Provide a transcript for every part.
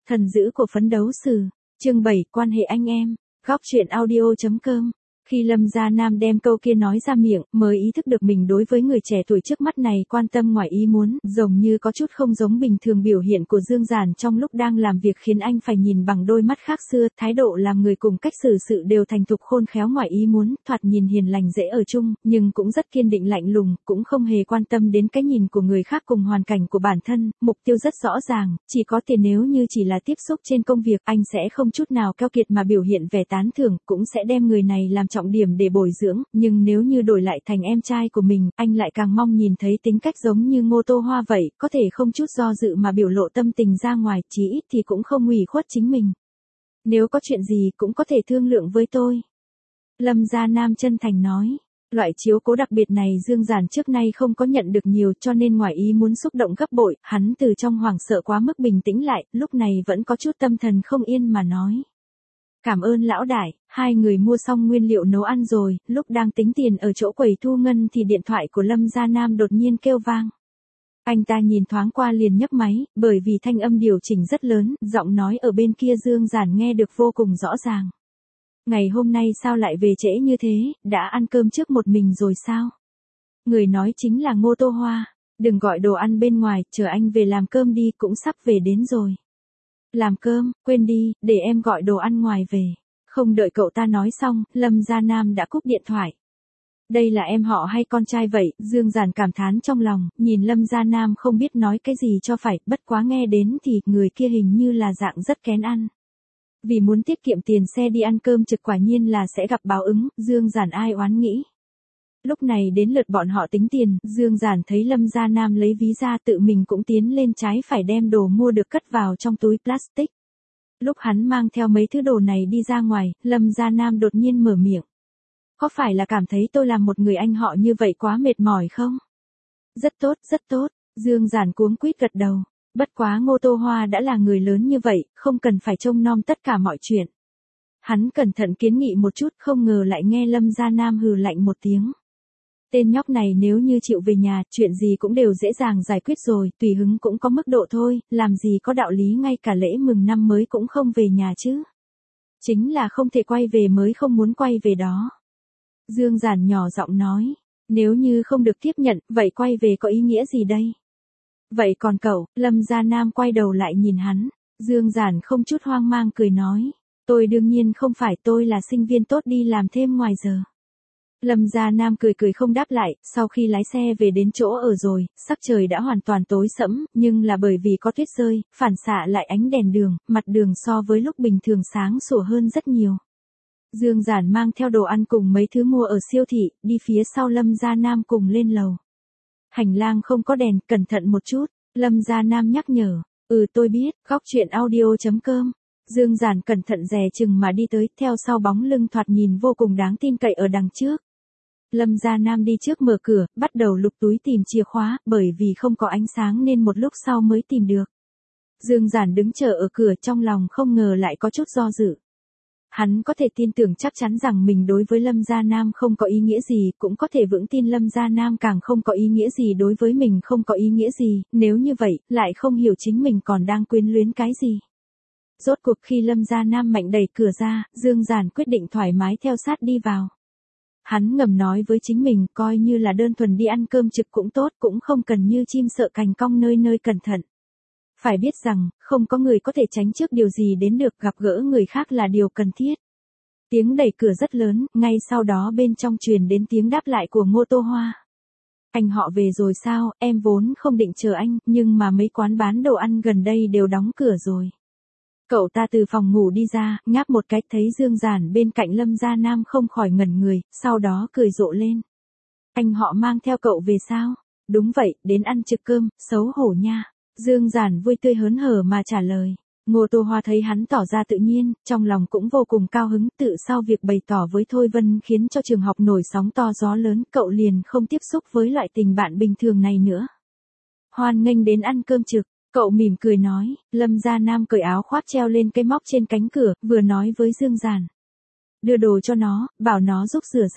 Thần dữ của phấn đấu sử. Chương 7, quan hệ anh em. Góc truyện audio.com. Khi Lâm Gia Nam đem câu kia nói ra miệng, mới ý thức được mình đối với người trẻ tuổi trước mắt này quan tâm ngoài ý muốn, giống như có chút không giống bình thường biểu hiện của Dương Giản trong lúc đang làm việc khiến anh phải nhìn bằng đôi mắt khác xưa, thái độ làm người cùng cách xử sự đều thành thục khôn khéo ngoài ý muốn, thoạt nhìn hiền lành dễ ở chung, nhưng cũng rất kiên định lạnh lùng, cũng không hề quan tâm đến cái nhìn của người khác cùng hoàn cảnh của bản thân, mục tiêu rất rõ ràng, chỉ có tiền nếu như chỉ là tiếp xúc trên công việc, anh sẽ không chút nào keo kiệt mà biểu hiện vẻ tán thưởng, cũng sẽ đem người này làm trọng điểm để bồi dưỡng, nhưng nếu như đổi lại thành em trai của mình, anh lại càng mong nhìn thấy tính cách giống như Ngô Tô Hoa vậy, có thể không chút do dự mà biểu lộ tâm tình ra ngoài, chí ít thì cũng không ủy khuất chính mình. Nếu có chuyện gì cũng có thể thương lượng với tôi. Lâm Gia Nam chân thành nói. Loại chiếu cố đặc biệt này Dương Giản trước nay không có nhận được nhiều cho nên ngoài ý muốn xúc động gấp bội, hắn từ trong hoảng sợ quá mức bình tĩnh lại, lúc này vẫn có chút tâm thần không yên mà nói. Cảm ơn lão đại, hai người mua xong nguyên liệu nấu ăn rồi, lúc đang tính tiền ở chỗ quầy thu ngân thì điện thoại của Lâm Gia Nam đột nhiên kêu vang. Anh ta nhìn thoáng qua liền nhấc máy, bởi vì thanh âm điều chỉnh rất lớn, giọng nói ở bên kia Dương Giản nghe được vô cùng rõ ràng. Ngày hôm nay sao lại về trễ như thế, đã ăn cơm trước một mình rồi sao? Người nói chính là Ngô Tô Hoa, đừng gọi đồ ăn bên ngoài, chờ anh về làm cơm đi, cũng sắp về đến rồi. Làm cơm, quên đi, để em gọi đồ ăn ngoài về. Không đợi cậu ta nói xong, Lâm Gia Nam đã cúp điện thoại. Đây là em họ hay con trai vậy, Dương Giản cảm thán trong lòng, nhìn Lâm Gia Nam không biết nói cái gì cho phải, bất quá nghe đến thì người kia hình như là dạng rất kén ăn. Vì muốn tiết kiệm tiền xe đi ăn cơm trực quả nhiên là sẽ gặp báo ứng, Dương Giản ai oán nghĩ. Lúc này đến lượt bọn họ tính tiền, Dương Giản thấy Lâm Gia Nam lấy ví ra tự mình cũng tiến lên trái phải đem đồ mua được cất vào trong túi plastic. Lúc hắn mang theo mấy thứ đồ này đi ra ngoài, Lâm Gia Nam đột nhiên mở miệng. Có phải là cảm thấy tôi làm một người anh họ như vậy quá mệt mỏi không? Rất tốt, Dương Giản cuống quýt gật đầu. Bất quá Ngô Tô Hoa đã là người lớn như vậy, không cần phải trông nom tất cả mọi chuyện. Hắn cẩn thận kiến nghị một chút, không ngờ lại nghe Lâm Gia Nam hừ lạnh một tiếng. Tên nhóc này nếu như chịu về nhà, chuyện gì cũng đều dễ dàng giải quyết rồi, tùy hứng cũng có mức độ thôi, làm gì có đạo lý ngay cả lễ mừng năm mới cũng không về nhà chứ. Chính là không thể quay về mới không muốn quay về đó. Dương Giản nhỏ giọng nói, nếu như không được tiếp nhận, vậy quay về có ý nghĩa gì đây? Vậy còn cậu, Lâm Gia Nam quay đầu lại nhìn hắn, Dương Giản không chút hoang mang cười nói, tôi đương nhiên không phải, tôi là sinh viên tốt đi làm thêm ngoài giờ. Lâm Gia Nam cười không đáp lại, sau khi lái xe về đến chỗ ở rồi, sắc trời đã hoàn toàn tối sẫm, nhưng là bởi vì có tuyết rơi, phản xạ lại ánh đèn đường, mặt đường so với lúc bình thường sáng sủa hơn rất nhiều. Dương Giản mang theo đồ ăn cùng mấy thứ mua ở siêu thị, đi phía sau Lâm Gia Nam cùng lên lầu. Hành lang không có đèn, cẩn thận một chút, Lâm Gia Nam nhắc nhở. Tôi biết, góc truyện audio.com. Dương Giản cẩn thận dè chừng mà đi tới, theo sau bóng lưng thoạt nhìn vô cùng đáng tin cậy ở đằng trước. Lâm Gia Nam đi trước mở cửa, bắt đầu lục túi tìm chìa khóa, bởi vì không có ánh sáng nên một lúc sau mới tìm được. Dương Giản đứng chờ ở cửa, trong lòng không ngờ lại có chút do dự. Hắn có thể tin tưởng chắc chắn rằng mình đối với Lâm Gia Nam không có ý nghĩa gì, cũng có thể vững tin Lâm Gia Nam càng không có ý nghĩa gì đối với mình không có ý nghĩa gì, nếu như vậy, lại không hiểu chính mình còn đang quyến luyến cái gì. Rốt cuộc khi Lâm Gia Nam mạnh đẩy cửa ra, Dương Giản quyết định thoải mái theo sát đi vào. Hắn ngầm nói với chính mình, coi như là đơn thuần đi ăn cơm trực cũng tốt, cũng không cần như chim sợ cành cong nơi nơi cẩn thận. Phải biết rằng, không có người có thể tránh trước điều gì đến được, gặp gỡ người khác là điều cần thiết. Tiếng đẩy cửa rất lớn, ngay sau đó bên trong truyền đến tiếng đáp lại của Ngô Tô Hoa. Anh họ về rồi sao, em vốn không định chờ anh, nhưng mà mấy quán bán đồ ăn gần đây đều đóng cửa rồi. Cậu ta từ phòng ngủ đi ra, ngáp một cái thấy Dương Giản bên cạnh Lâm Gia Nam không khỏi ngẩn người, sau đó cười rộ lên. Anh họ mang theo cậu về sao? Đúng vậy, đến ăn trực cơm, xấu hổ nha. Dương Giản vui tươi hớn hở mà trả lời. Ngô Tô Hoa thấy hắn tỏ ra tự nhiên, trong lòng cũng vô cùng cao hứng, tự sau việc bày tỏ với Thôi Vân khiến cho trường học nổi sóng to gió lớn, cậu liền không tiếp xúc với loại tình bạn bình thường này nữa. Hoan nghênh đến ăn cơm trực, cậu mỉm cười nói, Lâm Gia Nam cởi áo khoác treo lên cái móc trên cánh cửa, vừa nói với Dương Giản. Đưa đồ cho nó, bảo nó giúp rửa rau.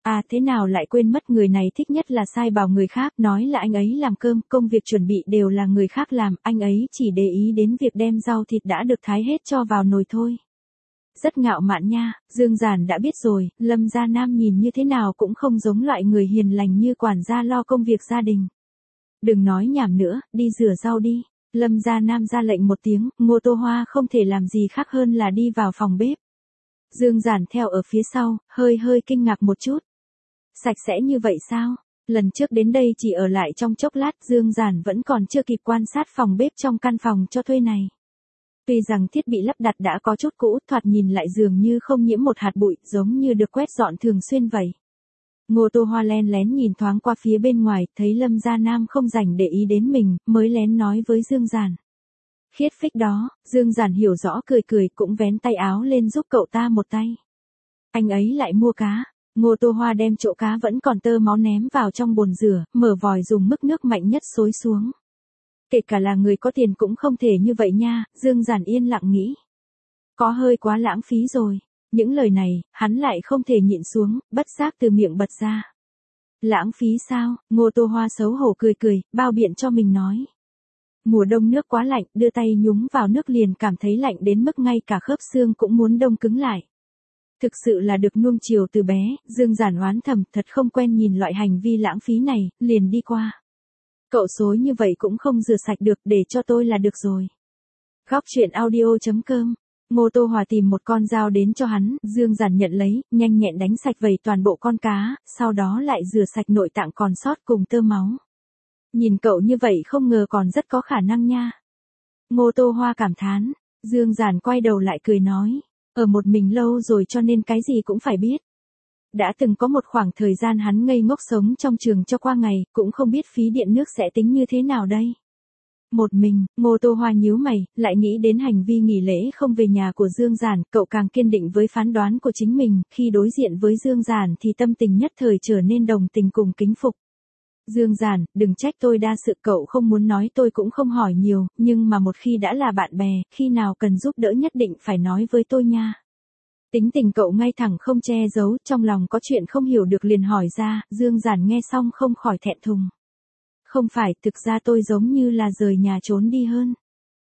À thế nào lại quên mất, người này thích nhất là sai bảo người khác, nói là anh ấy làm cơm, công việc chuẩn bị đều là người khác làm, anh ấy chỉ để ý đến việc đem rau thịt đã được thái hết cho vào nồi thôi. Rất ngạo mạn nha, Dương Giản đã biết rồi, Lâm Gia Nam nhìn như thế nào cũng không giống loại người hiền lành như quản gia lo công việc gia đình. Đừng nói nhảm nữa, đi rửa rau đi. Lâm Gia Nam ra lệnh một tiếng, Ngô Tô Hoa không thể làm gì khác hơn là đi vào phòng bếp. Dương Giản theo ở phía sau, hơi kinh ngạc một chút. Sạch sẽ như vậy sao? Lần trước đến đây chỉ ở lại trong chốc lát, Dương Giản vẫn còn chưa kịp quan sát phòng bếp trong căn phòng cho thuê này. Tuy rằng thiết bị lắp đặt đã có chút cũ, thoạt nhìn lại dường như không nhiễm một hạt bụi, giống như được quét dọn thường xuyên vậy. Ngô Tô Hoa len lén nhìn thoáng qua phía bên ngoài, thấy Lâm Gia Nam không rảnh để ý đến mình, mới lén nói với Dương Giản. Khiết phích đó, Dương Giản hiểu rõ cười cũng vén tay áo lên giúp cậu ta một tay. Anh ấy lại mua cá. Ngô Tô Hoa đem chỗ cá vẫn còn tơ máu ném vào trong bồn rửa, mở vòi dùng mức nước mạnh nhất xối xuống. Kể cả là người có tiền cũng không thể như vậy nha, Dương Giản yên lặng nghĩ. Có hơi quá lãng phí rồi. Những lời này, hắn lại không thể nhịn xuống, bất giác từ miệng bật ra. Lãng phí sao? Ngô Tô Hoa xấu hổ cười, bao biện cho mình nói. Mùa đông nước quá lạnh, đưa tay nhúng vào nước liền cảm thấy lạnh đến mức ngay cả khớp xương cũng muốn đông cứng lại. Thực sự là được nuông chiều từ bé, Dương Giản oán thầm, thật không quen nhìn loại hành vi lãng phí này, liền đi qua. Cậu xối như vậy cũng không rửa sạch được, để cho tôi là được rồi. Góc truyện audio.com. Ngô Tô Hòa tìm một con dao đến cho hắn, Dương Giản nhận lấy, nhanh nhẹn đánh sạch vẩy toàn bộ con cá, sau đó lại rửa sạch nội tạng còn sót cùng tơ máu. Nhìn cậu như vậy không ngờ còn rất có khả năng nha. Ngô Tô Hoa cảm thán, Dương Giản quay đầu lại cười nói, ở một mình lâu rồi cho nên cái gì cũng phải biết. Đã từng có một khoảng thời gian hắn ngây ngốc sống trong trường cho qua ngày, cũng không biết phí điện nước sẽ tính như thế nào đây. Một mình, Ngô Tô Hoa nhíu mày, lại nghĩ đến hành vi nghỉ lễ không về nhà của Dương Giản, cậu càng kiên định với phán đoán của chính mình, khi đối diện với Dương Giản thì tâm tình nhất thời trở nên đồng tình cùng kính phục. Dương Giản, đừng trách tôi đa sự, cậu không muốn nói tôi cũng không hỏi nhiều, nhưng mà một khi đã là bạn bè, khi nào cần giúp đỡ nhất định phải nói với tôi nha. Tính tình cậu ngay thẳng không che giấu, trong lòng có chuyện không hiểu được liền hỏi ra, Dương Giản nghe xong không khỏi thẹn thùng. Không phải, thực ra tôi giống như là rời nhà trốn đi hơn.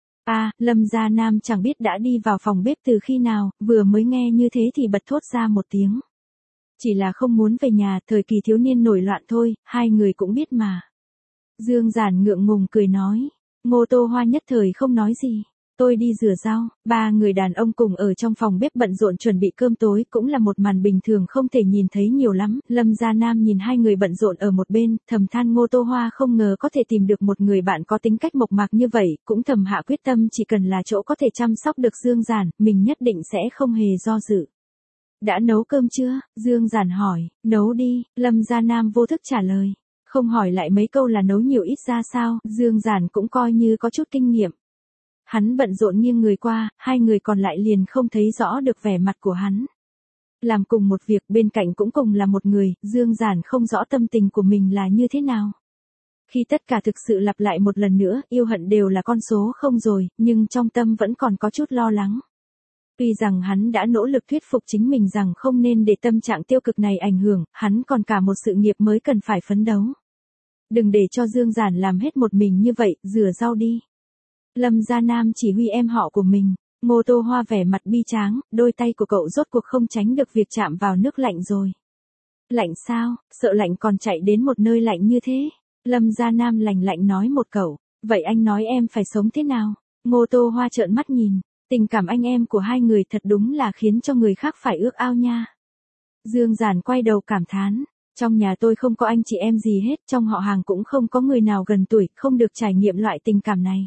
À, Lâm Gia Nam chẳng biết đã đi vào phòng bếp từ khi nào, vừa mới nghe như thế thì bật thốt ra một tiếng. Chỉ là không muốn về nhà, thời kỳ thiếu niên nổi loạn thôi, hai người cũng biết mà. Dương Giản ngượng ngùng cười nói. Ngô Tô Hoa nhất thời không nói gì. Tôi đi rửa rau, ba người đàn ông cùng ở trong phòng bếp bận rộn chuẩn bị cơm tối, cũng là một màn bình thường không thể nhìn thấy nhiều lắm. Lâm Gia Nam nhìn hai người bận rộn ở một bên, thầm than Ngô Tô Hoa không ngờ có thể tìm được một người bạn có tính cách mộc mạc như vậy, cũng thầm hạ quyết tâm chỉ cần là chỗ có thể chăm sóc được Dương Giản, mình nhất định sẽ không hề do dự. Đã nấu cơm chưa? Dương Giản hỏi. Nấu đi, Lâm Gia Nam vô thức trả lời. Không hỏi lại mấy câu là nấu nhiều ít ra sao, Dương Giản cũng coi như có chút kinh nghiệm. Hắn bận rộn nghiêng người qua, hai người còn lại liền không thấy rõ được vẻ mặt của hắn. Làm cùng một việc bên cạnh cũng cùng là một người, Dương Giản không rõ tâm tình của mình là như thế nào. Khi tất cả thực sự lặp lại một lần nữa, yêu hận đều là con số không rồi, nhưng trong tâm vẫn còn có chút lo lắng. Tuy rằng hắn đã nỗ lực thuyết phục chính mình rằng không nên để tâm trạng tiêu cực này ảnh hưởng, hắn còn cả một sự nghiệp mới cần phải phấn đấu. Đừng để cho Dương Giản làm hết một mình như vậy, rửa rau đi. Lâm Gia Nam chỉ huy em họ của mình. Ngô Tô Hoa vẻ mặt bi tráng, đôi tay của cậu rốt cuộc không tránh được việc chạm vào nước lạnh rồi. Lạnh sao, sợ lạnh còn chạy đến một nơi lạnh như thế. Lâm Gia Nam lạnh lạnh nói một câu. Vậy anh nói em phải sống thế nào? Ngô Tô Hoa trợn mắt nhìn. Tình cảm anh em của hai người thật đúng là khiến cho người khác phải ước ao nha. Dương Giản quay đầu cảm thán. Trong nhà tôi không có anh chị em gì hết, trong họ hàng cũng không có người nào gần tuổi, không được trải nghiệm loại tình cảm này.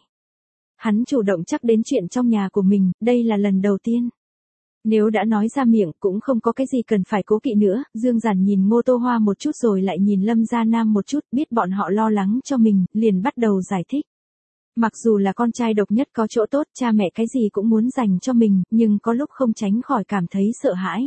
Hắn chủ động chắc đến chuyện trong nhà của mình, đây là lần đầu tiên. Nếu đã nói ra miệng cũng không có cái gì cần phải cố kỵ nữa, Dương Giản nhìn Ngô Tô Hoa một chút rồi lại nhìn Lâm Gia Nam một chút, biết bọn họ lo lắng cho mình, liền bắt đầu giải thích. Mặc dù là con trai độc nhất có chỗ tốt, cha mẹ cái gì cũng muốn dành cho mình, nhưng có lúc không tránh khỏi cảm thấy sợ hãi.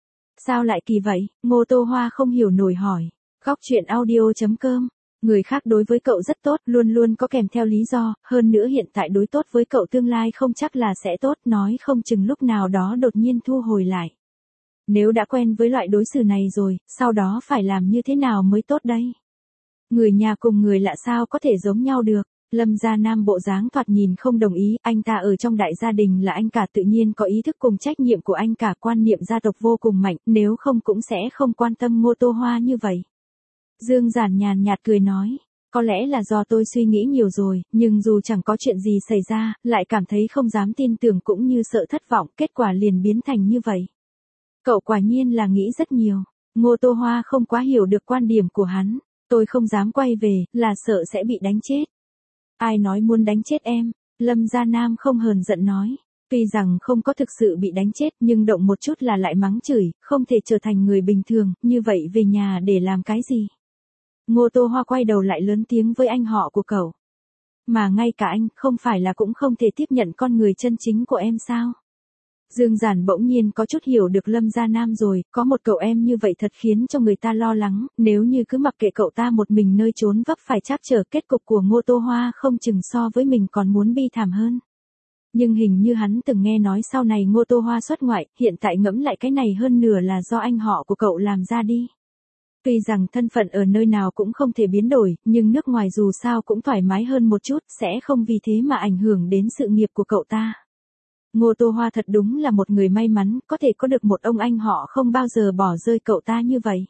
Sao lại kỳ vậy? Ngô Tô Hoa không hiểu nổi hỏi. Góc truyện audio.com. Người khác đối với cậu rất tốt, luôn luôn có kèm theo lý do, hơn nữa hiện tại đối tốt với cậu tương lai không chắc là sẽ tốt, nói không chừng lúc nào đó đột nhiên thu hồi lại. Nếu đã quen với loại đối xử này rồi, sau đó phải làm như thế nào mới tốt đây? Người nhà cùng người lạ sao có thể giống nhau được? Lâm Gia Nam bộ dáng thoạt nhìn không đồng ý, anh ta ở trong đại gia đình là anh cả, tự nhiên có ý thức cùng trách nhiệm của anh cả, quan niệm gia tộc vô cùng mạnh, nếu không cũng sẽ không quan tâm Ngô Tô Hoa như vậy. Dương Giản nhàn nhạt cười nói, có lẽ là do tôi suy nghĩ nhiều rồi, nhưng dù chẳng có chuyện gì xảy ra, lại cảm thấy không dám tin tưởng cũng như sợ thất vọng, kết quả liền biến thành như vậy. Cậu quả nhiên là nghĩ rất nhiều. Ngô Tô Hoa không quá hiểu được quan điểm của hắn. Tôi không dám quay về, là sợ sẽ bị đánh chết. Ai nói muốn đánh chết em? Lâm Gia Nam không hờn giận nói. Tuy rằng không có thực sự bị đánh chết nhưng động một chút là lại mắng chửi, không thể trở thành người bình thường, như vậy về nhà để làm cái gì? Ngô Tô Hoa quay đầu lại lớn tiếng với anh họ của cậu. Mà ngay cả anh, không phải là cũng không thể tiếp nhận con người chân chính của em sao? Dương Giản bỗng nhiên có chút hiểu được Lâm Gia Nam rồi, có một cậu em như vậy thật khiến cho người ta lo lắng, nếu như cứ mặc kệ cậu ta một mình nơi trốn vấp phải trắc trở, kết cục của Ngô Tô Hoa không chừng so với mình còn muốn bi thảm hơn. Nhưng hình như hắn từng nghe nói sau này Ngô Tô Hoa xuất ngoại, hiện tại ngẫm lại cái này hơn nửa là do anh họ của cậu làm ra đi. Tuy rằng thân phận ở nơi nào cũng không thể biến đổi, nhưng nước ngoài dù sao cũng thoải mái hơn một chút, sẽ không vì thế mà ảnh hưởng đến sự nghiệp của cậu ta. Ngô Tô Hoa thật đúng là một người may mắn, có thể có được một ông anh họ không bao giờ bỏ rơi cậu ta như vậy.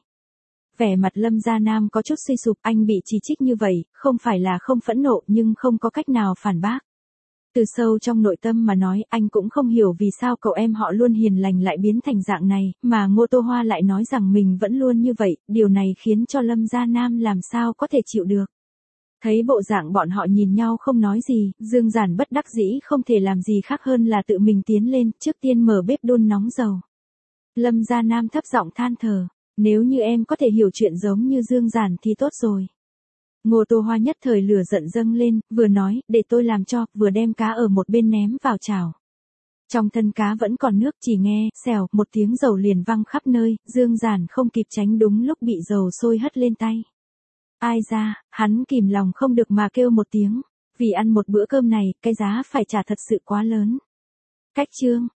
Vẻ mặt Lâm Gia Nam có chút suy sụp, anh bị chỉ trích như vậy, không phải là không phẫn nộ nhưng không có cách nào phản bác. Từ sâu trong nội tâm mà nói, anh cũng không hiểu vì sao cậu em họ luôn hiền lành lại biến thành dạng này, mà Ngô Tô Hoa lại nói rằng mình vẫn luôn như vậy, điều này khiến cho Lâm Gia Nam làm sao có thể chịu được. Thấy bộ dạng bọn họ nhìn nhau không nói gì, Dương Giản bất đắc dĩ không thể làm gì khác hơn là tự mình tiến lên, trước tiên mở bếp đun nóng dầu. Lâm Gia Nam thấp giọng than thở, nếu như em có thể hiểu chuyện giống như Dương Giản thì tốt rồi. Ngô Tô Hoa nhất thời lửa giận dâng lên, vừa nói, để tôi làm cho, vừa đem cá ở một bên ném vào chảo. Trong thân cá vẫn còn nước, chỉ nghe, xèo, một tiếng dầu liền văng khắp nơi, Dương Giản không kịp tránh, đúng lúc bị dầu sôi hất lên tay. Ai ra, hắn kìm lòng không được mà kêu một tiếng, vì ăn một bữa cơm này, cái giá phải trả thật sự quá lớn. Cách chương